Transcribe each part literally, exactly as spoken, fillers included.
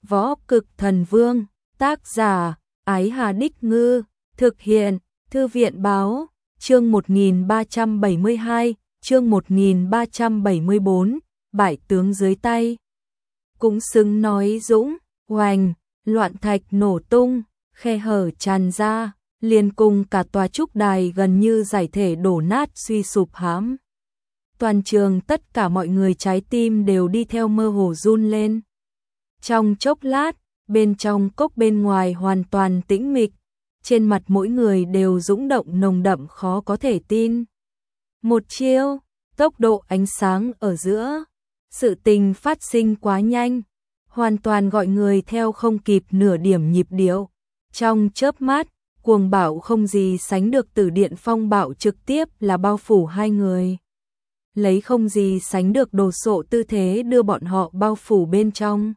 Võ Cực Thần Vương, tác giả, Ái Hà Đích Ngư, thực hiện, Thư viện Báo, chương một nghìn ba trăm bảy mươi hai, chương một nghìn ba trăm bảy mươi bốn, bại tướng dưới tay. Cũng xứng nói dũng, hoành, loạn thạch nổ tung, khe hở tràn ra, liền cùng cả tòa trúc đài gần như giải thể đổ nát suy sụp hãm. Toàn trường tất cả mọi người trái tim đều đi theo mơ hồ run lên. Trong chốc lát, bên trong cốc bên ngoài hoàn toàn tĩnh mịch, trên mặt mỗi người đều dũng động nồng đậm khó có thể tin. Một chiêu, tốc độ ánh sáng ở giữa, sự tình phát sinh quá nhanh, hoàn toàn gọi người theo không kịp nửa điểm nhịp điệu. Trong chớp mắt, cuồng bạo không gì sánh được Tử Điện phong bạo trực tiếp là bao phủ hai người. Lấy không gì sánh được đồ sộ tư thế đưa bọn họ bao phủ bên trong.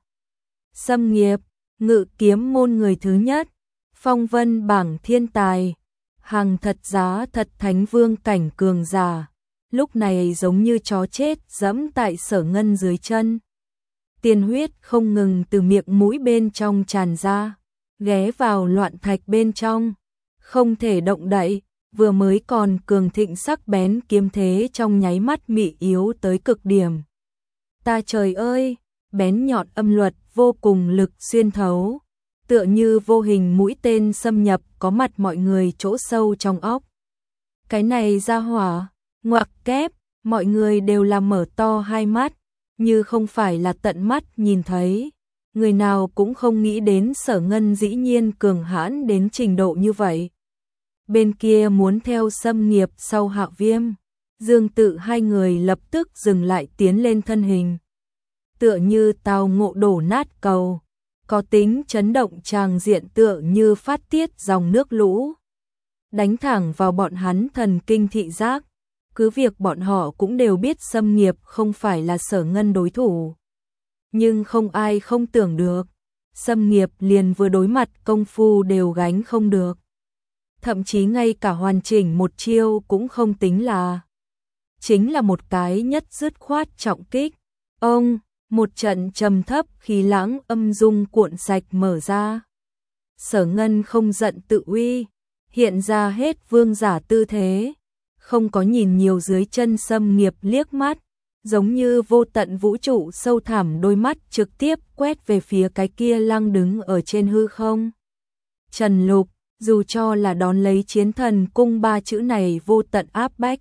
Xâm Nghiệp, Ngự Kiếm môn người thứ nhất, phong vân bảng thiên tài, hàng thật giá thật thánh vương cảnh cường giả, lúc này giống như chó chết dẫm tại Sở Ngân dưới chân. Tiên huyết không ngừng từ miệng mũi bên trong tràn ra, ghé vào loạn thạch bên trong, không thể động đậy, vừa mới còn cường thịnh sắc bén kiếm thế trong nháy mắt mị yếu tới cực điểm. Ta trời ơi, bén nhọn âm luật vô cùng lực xuyên thấu, tựa như vô hình mũi tên xâm nhập có mặt mọi người chỗ sâu trong óc. Cái này ra hỏa, ngoặc kép, mọi người đều làm mở to hai mắt, như không phải là tận mắt nhìn thấy. Người nào cũng không nghĩ đến Sở Ngân dĩ nhiên cường hãn đến trình độ như vậy. Bên kia muốn theo Xâm Nghiệp sau Hạo Viêm, Dương Tự hai người lập tức dừng lại tiến lên thân hình. Tựa như tàu ngộ đổ nát cầu, có tính chấn động tràng diện tựa như phát tiết dòng nước lũ. Đánh thẳng vào bọn hắn thần kinh thị giác, cứ việc bọn họ cũng đều biết Xâm Nghiệp không phải là Sở Ngân đối thủ. Nhưng không ai không tưởng được, Xâm Nghiệp liền vừa đối mặt công phu đều gánh không được. Thậm chí ngay cả hoàn chỉnh một chiêu cũng không tính là. Chính là một cái nhất dứt khoát trọng kích. Ông, một trận trầm thấp khí lãng âm dung cuộn sạch mở ra. Sở Ngân không giận tự uy, hiện ra hết vương giả tư thế, không có nhìn nhiều dưới chân Xâm Nghiệp liếc mắt, giống như vô tận vũ trụ sâu thẳm đôi mắt trực tiếp quét về phía cái kia lăng đứng ở trên hư không. Trần Lục, dù cho là đón lấy chiến thần cung ba chữ này vô tận áp bách.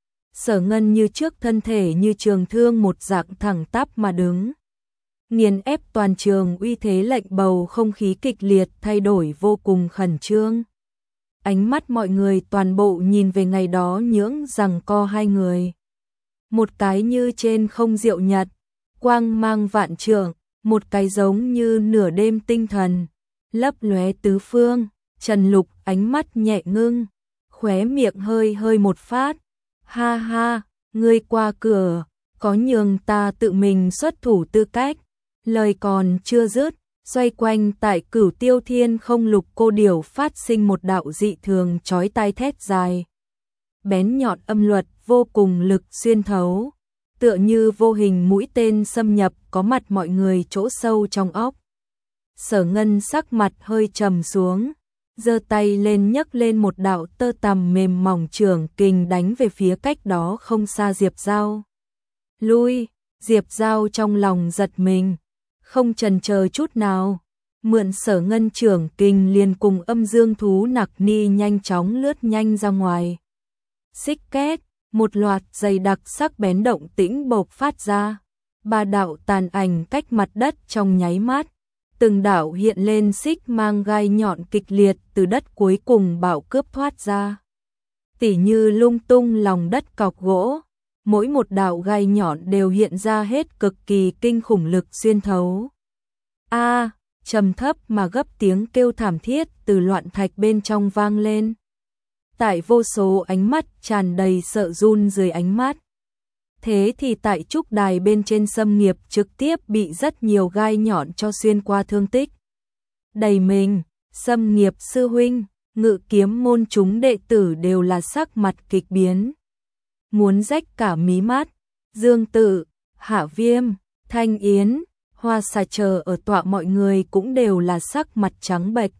Sở Ngân như trước thân thể như trường thương một dạng thẳng tắp mà đứng. Nghiền ép toàn trường uy thế lệnh bầu không khí kịch liệt thay đổi vô cùng khẩn trương. Ánh mắt mọi người toàn bộ nhìn về ngày đó nhưỡng giằng co hai người. Một cái như trên không diệu nhật, quang mang vạn trượng, một cái giống như nửa đêm tinh thần, lấp lóe tứ phương. Trần Lục ánh mắt nhẹ ngưng, khóe miệng hơi hơi một phát. Ha ha, ngươi qua cửa, có nhường ta tự mình xuất thủ tư cách. Lời còn chưa dứt, xoay quanh tại Cửu Tiêu Thiên không lục cô điểu phát sinh một đạo dị thường chói tai thét dài. Bén nhọn âm luật vô cùng lực xuyên thấu, tựa như vô hình mũi tên xâm nhập có mặt mọi người chỗ sâu trong óc. Sở Ngân sắc mặt hơi trầm xuống, giơ tay lên nhấc lên một đạo tơ tằm mềm mỏng trường kình đánh về phía cách đó không xa Diệp Giao. Lui, Diệp Giao trong lòng giật mình, không chần chờ chút nào, mượn Sở Ngân trường kình liền cùng âm dương thú nặc ni nhanh chóng lướt nhanh ra ngoài. Xích két, một loạt dày đặc sắc bén động tĩnh bộc phát ra, ba đạo tàn ảnh cách mặt đất trong nháy mắt. Từng đạo hiện lên xích mang gai nhọn kịch liệt từ đất cuối cùng bạo cướp thoát ra. Tỉ như lung tung lòng đất cọc gỗ, mỗi một đạo gai nhọn đều hiện ra hết cực kỳ kinh khủng lực xuyên thấu. A, trầm thấp mà gấp tiếng kêu thảm thiết từ loạn thạch bên trong vang lên. Tại vô số ánh mắt tràn đầy sợ run dưới ánh mắt. Thế thì tại trúc đài bên trên Xâm Nghiệp trực tiếp bị rất nhiều gai nhọn cho xuyên qua thương tích. Đầy mình, Xâm Nghiệp sư huynh, Ngự Kiếm môn chúng đệ tử đều là sắc mặt kịch biến. Muốn rách cả mí mắt, Dương Tự, Hạ Viêm, Thanh Yến, Hoa Xà chờ ở tọa mọi người cũng đều là sắc mặt trắng bệch.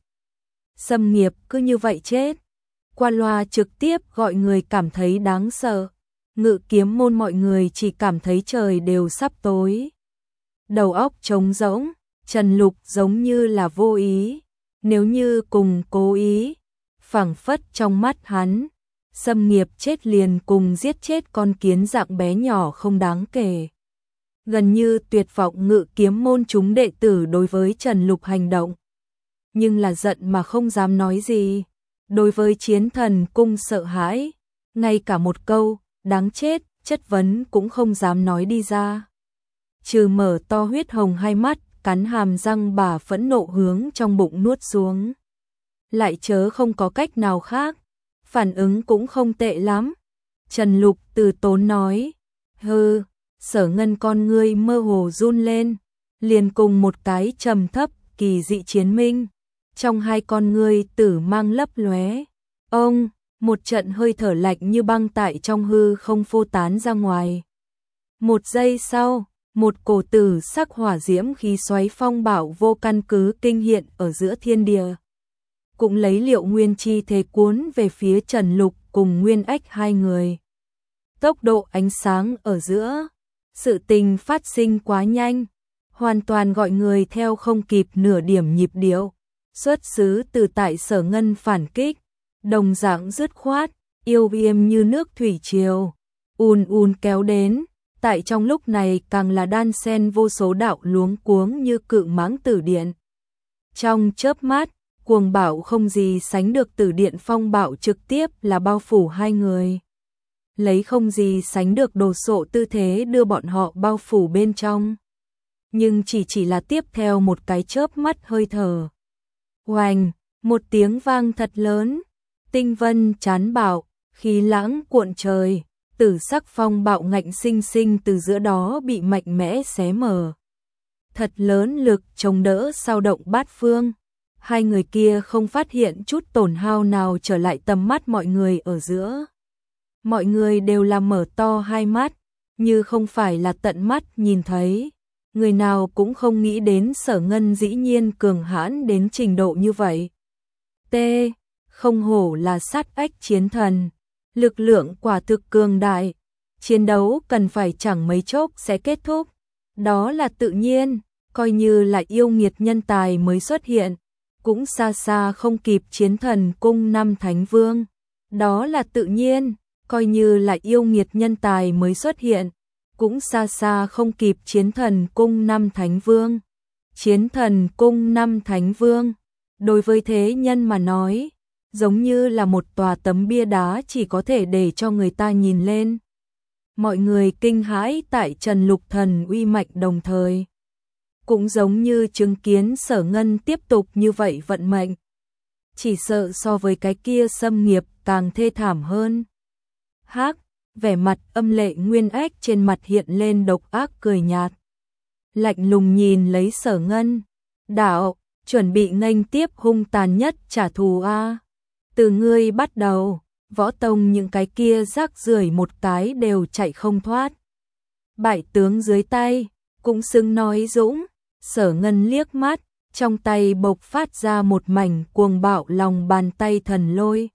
Xâm Nghiệp cứ như vậy chết. Qua loa trực tiếp gọi người cảm thấy đáng sợ. Ngự Kiếm môn mọi người chỉ cảm thấy trời đều sắp tối. Đầu óc trống rỗng, Trần Lục giống như là vô ý, nếu như cùng cố ý, phảng phất trong mắt hắn, Xâm Nghiệp chết liền cùng giết chết con kiến dạng bé nhỏ không đáng kể. Gần như tuyệt vọng Ngự Kiếm môn chúng đệ tử đối với Trần Lục hành động. Nhưng là giận mà không dám nói gì. Đối với Chiến Thần cung sợ hãi, ngay cả một câu, đáng chết, chất vấn cũng không dám nói đi ra. Trừ mở to huyết hồng hai mắt, cắn hàm răng bà phẫn nộ hướng trong bụng nuốt xuống. Lại chớ không có cách nào khác, phản ứng cũng không tệ lắm. Trần Lục từ tốn nói, hừ, Sở Ngân con ngươi mơ hồ run lên, liền cùng một cái trầm thấp, kỳ dị chiến minh. Trong hai con ngươi tử mang lấp lóe, ông, một trận hơi thở lạnh như băng tại trong hư không phô tán ra ngoài. Một giây sau, một cổ tử sắc hỏa diễm khí xoáy phong bạo vô căn cứ kinh hiện ở giữa thiên địa. Cũng lấy Liệu Nguyên chi thế cuốn về phía Trần Lục cùng Nguyên Ách hai người. Tốc độ ánh sáng ở giữa, sự tình phát sinh quá nhanh, hoàn toàn gọi người theo không kịp nửa điểm nhịp điệu. Xuất xứ từ tại Sở Ngân phản kích, đồng dạng dứt khoát, yêu viêm như nước thủy triều, ùn ùn kéo đến, tại trong lúc này càng là đan xen vô số đạo luống cuống như cự mãng tử điện. Trong chớp mắt, cuồng bạo không gì sánh được tử điện phong bạo trực tiếp là bao phủ hai người. Lấy không gì sánh được đồ sộ tư thế đưa bọn họ bao phủ bên trong. Nhưng chỉ chỉ là tiếp theo một cái chớp mắt hơi thở. Oành, một tiếng vang thật lớn, tinh vân chán bạo, khí lãng cuộn trời, tử sắc phong bạo ngạnh sinh sinh từ giữa đó bị mạnh mẽ xé mở. Thật lớn lực chống đỡ sao động bát phương, hai người kia không phát hiện chút tổn hao nào trở lại tầm mắt mọi người ở giữa. Mọi người đều là mở to hai mắt, như không phải là tận mắt nhìn thấy. Người nào cũng không nghĩ đến Sở Ngân dĩ nhiên cường hãn đến trình độ như vậy. T. Không hổ là sát ách chiến thần. Lực lượng quả thực cường đại. Chiến đấu cần phải chẳng mấy chốc sẽ kết thúc. Đó là tự nhiên, coi như là yêu nghiệt nhân tài mới xuất hiện. Cũng xa xa không kịp Chiến Thần cung năm thánh vương. Đó là tự nhiên, coi như là yêu nghiệt nhân tài mới xuất hiện. Cũng xa xa không kịp Chiến Thần cung năm thánh vương. Chiến Thần cung năm thánh vương, đối với thế nhân mà nói, giống như là một tòa tấm bia đá chỉ có thể để cho người ta nhìn lên. Mọi người kinh hãi tại Trần Lục thần uy mạnh đồng thời. Cũng giống như chứng kiến Sở Ngân tiếp tục như vậy vận mệnh. Chỉ sợ so với cái kia xâm nghiệp càng thê thảm hơn. Hắc, vẻ mặt âm lệ Nguyên Ách trên mặt hiện lên độc ác cười nhạt. Lạnh lùng nhìn lấy Sở Ngân. Đạo, chuẩn bị nghênh tiếp hung tàn nhất trả thù a. Từ ngươi bắt đầu, võ tông những cái kia rác rưởi một cái đều chạy không thoát. Bại tướng dưới tay, cũng xứng nói dũng. Sở Ngân liếc mắt, trong tay bộc phát ra một mảnh cuồng bạo lòng bàn tay thần lôi.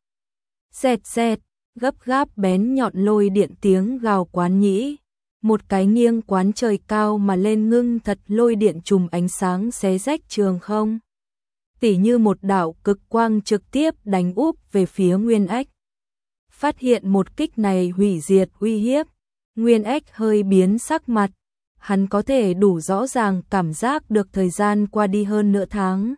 Xẹt xẹt, gấp gáp bén nhọn lôi điện tiếng gào quán nhĩ. Một cái nghiêng quán trời cao mà lên ngưng thật lôi điện trùm ánh sáng xé rách trường không. Tỉ như một đạo cực quang trực tiếp đánh úp về phía Nguyên Ách. Phát hiện một kích này hủy diệt uy hiếp, Nguyên Ách hơi biến sắc mặt. Hắn có thể đủ rõ ràng cảm giác được thời gian qua đi hơn nửa tháng.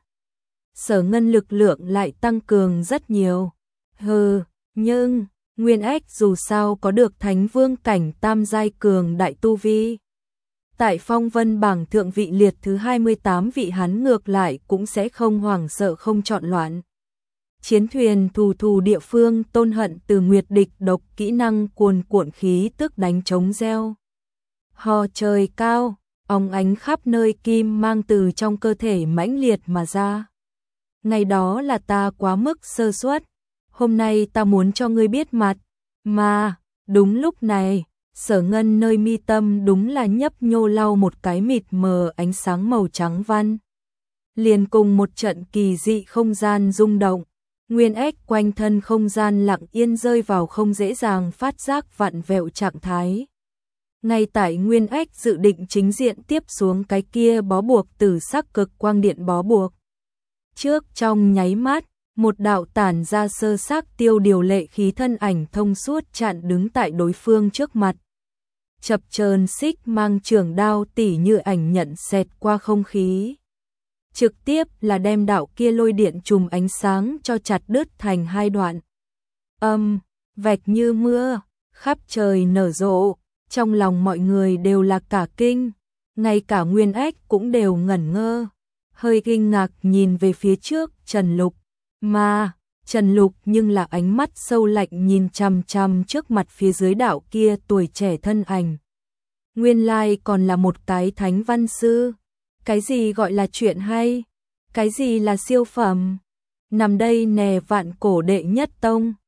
Sở Ngân lực lượng lại tăng cường rất nhiều. Hừ, nhưng Nguyên Ách dù sao có được Thánh Vương cảnh tam giai cường đại tu vi. Tại phong vân bảng thượng vị liệt thứ hai mươi tám vị hắn ngược lại cũng sẽ không hoảng sợ không chọn loạn. Chiến thuyền thù thù địa phương tôn hận từ nguyệt địch độc kỹ năng cuồn cuộn khí tức đánh trống reo. Hò trời cao, óng ánh khắp nơi kim mang từ trong cơ thể mãnh liệt mà ra. Ngày đó là ta quá mức sơ suất, hôm nay ta muốn cho ngươi biết mặt, mà, đúng lúc này, Sở Ngân nơi mi tâm đúng là nhấp nhô lau một cái mịt mờ ánh sáng màu trắng văn. Liền cùng một trận kỳ dị không gian rung động, nguyên ếch quanh thân không gian lặng yên rơi vào không dễ dàng phát giác vặn vẹo trạng thái. Ngay tại nguyên ếch dự định chính diện tiếp xuống cái kia bó buộc từ sắc cực quang điện bó buộc. Trước trong nháy mắt, một đạo tản ra sơ sắc tiêu điều lệ khí thân ảnh thông suốt chặn đứng tại đối phương trước mặt. Chập chờn xích mang trường đao tỉ như ảnh nhận xẹt qua không khí. Trực tiếp là đem đạo kia lôi điện chùm ánh sáng cho chặt đứt thành hai đoạn. Âm, vạch như mưa, khắp trời nở rộ, trong lòng mọi người đều là cả kinh, ngay cả nguyên ếch cũng đều ngẩn ngơ, hơi kinh ngạc nhìn về phía trước Trần Lục, mà Trần Lục nhưng là ánh mắt sâu lạnh nhìn chằm chằm trước mặt phía dưới đạo kia tuổi trẻ thân ảnh. Nguyên lai còn là một cái thánh văn sư. Cái gì gọi là chuyện hay? Cái gì là siêu phẩm? Nằm đây nè vạn cổ đệ nhất tông.